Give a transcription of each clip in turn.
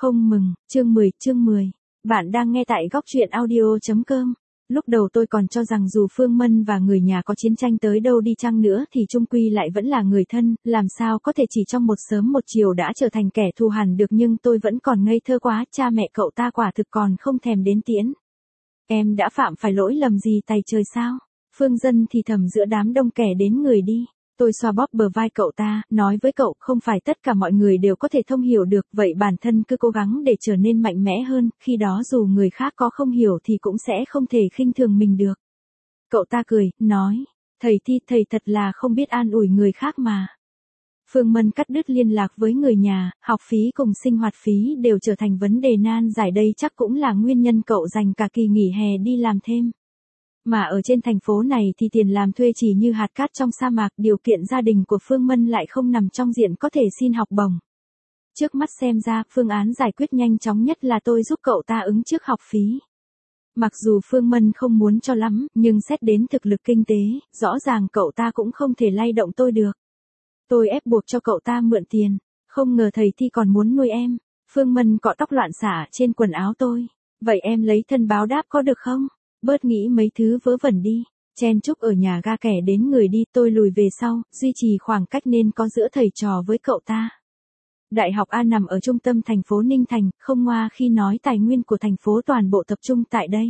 Không mừng, chương 10. Bạn đang nghe tại góc truyện audio.com. Lúc đầu tôi còn cho rằng dù Phương Mân và người nhà có chiến tranh tới đâu đi chăng nữa thì chung quy lại vẫn là người thân, làm sao có thể chỉ trong một sớm một chiều đã trở thành kẻ thù hằn được, nhưng tôi vẫn còn ngây thơ quá, cha mẹ cậu ta quả thực còn không thèm đến tiễn. Em đã phạm phải lỗi lầm gì tày trời sao? Phương Dân thì thầm giữa đám đông kẻ đến người đi. Tôi xoa bóp bờ vai cậu ta, nói với cậu không phải tất cả mọi người đều có thể thông hiểu được, vậy bản thân cứ cố gắng để trở nên mạnh mẽ hơn, khi đó dù người khác có không hiểu thì cũng sẽ không thể khinh thường mình được. Cậu ta cười, nói, thầy thật là không biết an ủi người khác mà. Phương Mân cắt đứt liên lạc với người nhà, học phí cùng sinh hoạt phí đều trở thành vấn đề nan giải, đây chắc cũng là nguyên nhân cậu dành cả kỳ nghỉ hè đi làm thêm. Mà ở trên thành phố này thì tiền làm thuê chỉ như hạt cát trong sa mạc, điều kiện gia đình của Phương Mân lại không nằm trong diện có thể xin học bổng. Trước mắt xem ra, phương án giải quyết nhanh chóng nhất là tôi giúp cậu ta ứng trước học phí. Mặc dù Phương Mân không muốn cho lắm, nhưng xét đến thực lực kinh tế, rõ ràng cậu ta cũng không thể lay động tôi được. Tôi ép buộc cho cậu ta mượn tiền, không ngờ thầy Thi còn muốn nuôi em. Phương Mân cọ tóc loạn xả trên quần áo tôi. Vậy em lấy thân báo đáp có được không? Bớt nghĩ mấy thứ vớ vẩn đi. Chen chúc ở nhà ga kẻ đến người đi, tôi lùi về sau, duy trì khoảng cách nên có giữa thầy trò với cậu ta. Đại học A nằm ở trung tâm thành phố Ninh Thành, không ngoa khi nói tài nguyên của thành phố toàn bộ tập trung tại đây.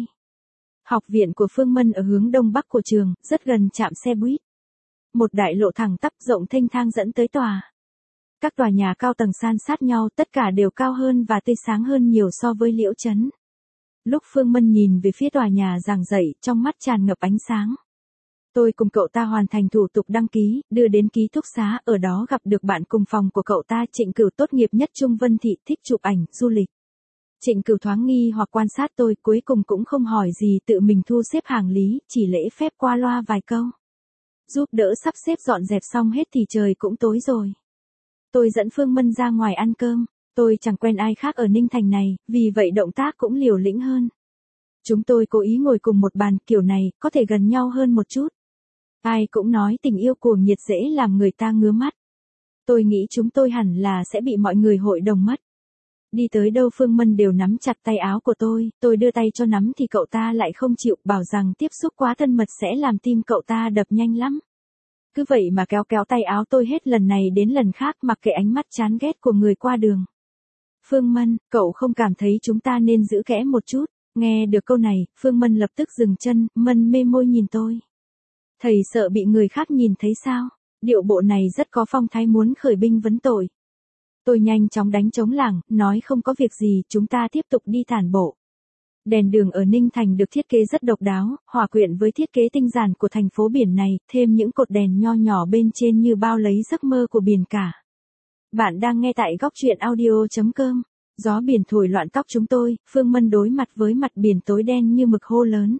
Học viện của Phương Mân ở hướng đông bắc của trường, rất gần trạm xe buýt. Một đại lộ thẳng tắp rộng thênh thang dẫn tới tòa. Các tòa nhà cao tầng san sát nhau, tất cả đều cao hơn và tươi sáng hơn nhiều so với Liễu Trấn. Lúc Phương Mân nhìn về phía tòa nhà giảng dạy, trong mắt tràn ngập ánh sáng. Tôi cùng cậu ta hoàn thành thủ tục đăng ký, đưa đến ký túc xá, ở đó gặp được bạn cùng phòng của cậu ta, Trịnh Cửu, tốt nghiệp nhất Trung Vân Thị, thích chụp ảnh, du lịch. Trịnh Cửu thoáng nghi hoặc quan sát tôi, cuối cùng cũng không hỏi gì, tự mình thu xếp hàng lý, chỉ lễ phép qua loa vài câu. Giúp đỡ sắp xếp dọn dẹp xong hết thì trời cũng tối rồi. Tôi dẫn Phương Mân ra ngoài ăn cơm. Tôi chẳng quen ai khác ở Ninh Thành này, vì vậy động tác cũng liều lĩnh hơn. Chúng tôi cố ý ngồi cùng một bàn, kiểu này, có thể gần nhau hơn một chút. Ai cũng nói tình yêu cuồng nhiệt dễ làm người ta ngứa mắt. Tôi nghĩ chúng tôi hẳn là sẽ bị mọi người hội đồng mất. Đi tới đâu Phương Mân đều nắm chặt tay áo của tôi đưa tay cho nắm thì cậu ta lại không chịu, bảo rằng tiếp xúc quá thân mật sẽ làm tim cậu ta đập nhanh lắm. Cứ vậy mà kéo tay áo tôi hết lần này đến lần khác, mặc kệ ánh mắt chán ghét của người qua đường. Phương Mân, cậu không cảm thấy chúng ta nên giữ kẽ một chút? Nghe được câu này, Phương Mân lập tức dừng chân, Mân mê môi nhìn tôi. Thầy sợ bị người khác nhìn thấy sao? Điệu bộ này rất có phong thái muốn khởi binh vấn tội. Tôi nhanh chóng đánh trống lảng, nói không có việc gì, chúng ta tiếp tục đi tản bộ. Đèn đường ở Ninh Thành được thiết kế rất độc đáo, hòa quyện với thiết kế tinh giản của thành phố biển này, thêm những cột đèn nho nhỏ bên trên như bao lấy giấc mơ của biển cả. Bạn đang nghe tại góc truyện audio.com. Gió biển thổi loạn tóc chúng tôi, Phương Mân đối mặt với mặt biển tối đen như mực hô lớn.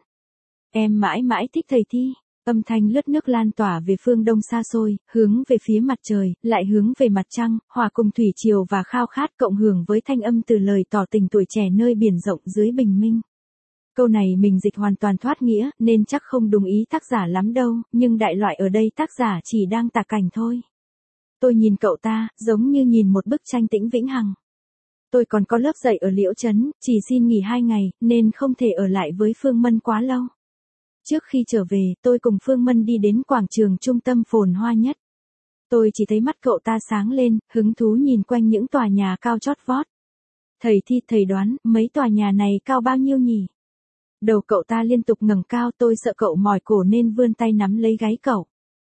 Em mãi mãi thích thầy Thi. Âm thanh lướt nước lan tỏa về phương đông xa xôi, hướng về phía mặt trời, lại hướng về mặt trăng, hòa cùng thủy triều và khao khát, cộng hưởng với thanh âm từ lời tỏ tình tuổi trẻ nơi biển rộng dưới bình minh. Câu này mình dịch hoàn toàn thoát nghĩa, nên chắc không đúng ý tác giả lắm đâu, nhưng đại loại ở đây tác giả chỉ đang tả cảnh thôi. Tôi nhìn cậu ta, giống như nhìn một bức tranh tĩnh vĩnh hằng. Tôi còn có lớp dạy ở Liễu Trấn, chỉ xin nghỉ 2 ngày, nên không thể ở lại với Phương Mân quá lâu. Trước khi trở về, tôi cùng Phương Mân đi đến quảng trường trung tâm phồn hoa nhất. Tôi chỉ thấy mắt cậu ta sáng lên, hứng thú nhìn quanh những tòa nhà cao chót vót. Thầy Thi, thầy đoán, mấy tòa nhà này cao bao nhiêu nhỉ? Đầu cậu ta liên tục ngẩng cao, tôi sợ cậu mỏi cổ nên vươn tay nắm lấy gáy cậu.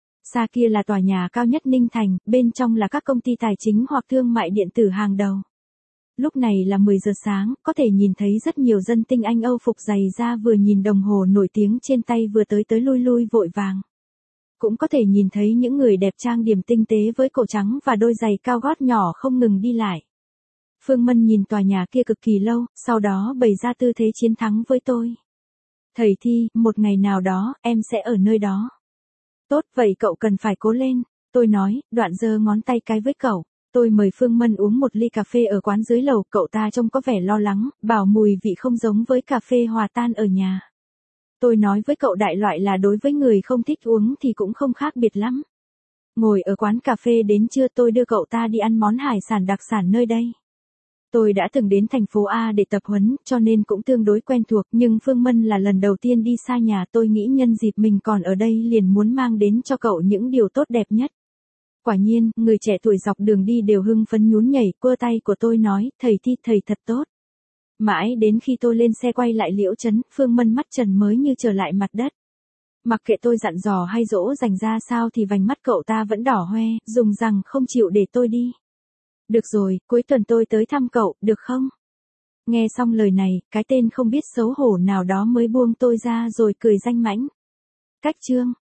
Xa kia là tòa nhà cao nhất Ninh Thành, bên trong là các công ty tài chính hoặc thương mại điện tử hàng đầu. Lúc này là 10 giờ sáng, có thể nhìn thấy rất nhiều dân tinh Anh Âu phục giày da vừa nhìn đồng hồ nổi tiếng trên tay vừa tới lui vội vàng. Cũng có thể nhìn thấy những người đẹp trang điểm tinh tế với cổ trắng và đôi giày cao gót nhỏ không ngừng đi lại. Phương Mân nhìn tòa nhà kia cực kỳ lâu, sau đó bày ra tư thế chiến thắng với tôi. Thầy Thi, một ngày nào đó, em sẽ ở nơi đó. Tốt, vậy cậu cần phải cố lên, tôi nói, đoạn giơ ngón tay cái với cậu. Tôi mời Phương Mân uống một ly cà phê ở quán dưới lầu, cậu ta trông có vẻ lo lắng, bảo mùi vị không giống với cà phê hòa tan ở nhà. Tôi nói với cậu đại loại là đối với người không thích uống thì cũng không khác biệt lắm. Ngồi ở quán cà phê đến trưa tôi đưa cậu ta đi ăn món hải sản đặc sản nơi đây. Tôi đã từng đến thành phố A để tập huấn, cho nên cũng tương đối quen thuộc, nhưng Phương Mân là lần đầu tiên đi xa nhà, tôi nghĩ nhân dịp mình còn ở đây liền muốn mang đến cho cậu những điều tốt đẹp nhất. Quả nhiên, người trẻ tuổi dọc đường đi đều hưng phấn nhún nhảy, quơ tay của tôi nói, thầy Thi thầy thật tốt. Mãi đến khi tôi lên xe quay lại Liễu Trấn, Phương Mân mắt trần mới như trở lại mặt đất. Mặc kệ tôi dặn dò hay dỗ dành ra sao thì vành mắt cậu ta vẫn đỏ hoe, dùng rằng không chịu để tôi đi. Được rồi, cuối tuần tôi tới thăm cậu, được không? Nghe xong lời này, cái tên không biết xấu hổ nào đó mới buông tôi ra rồi cười danh mãnh. Cách chương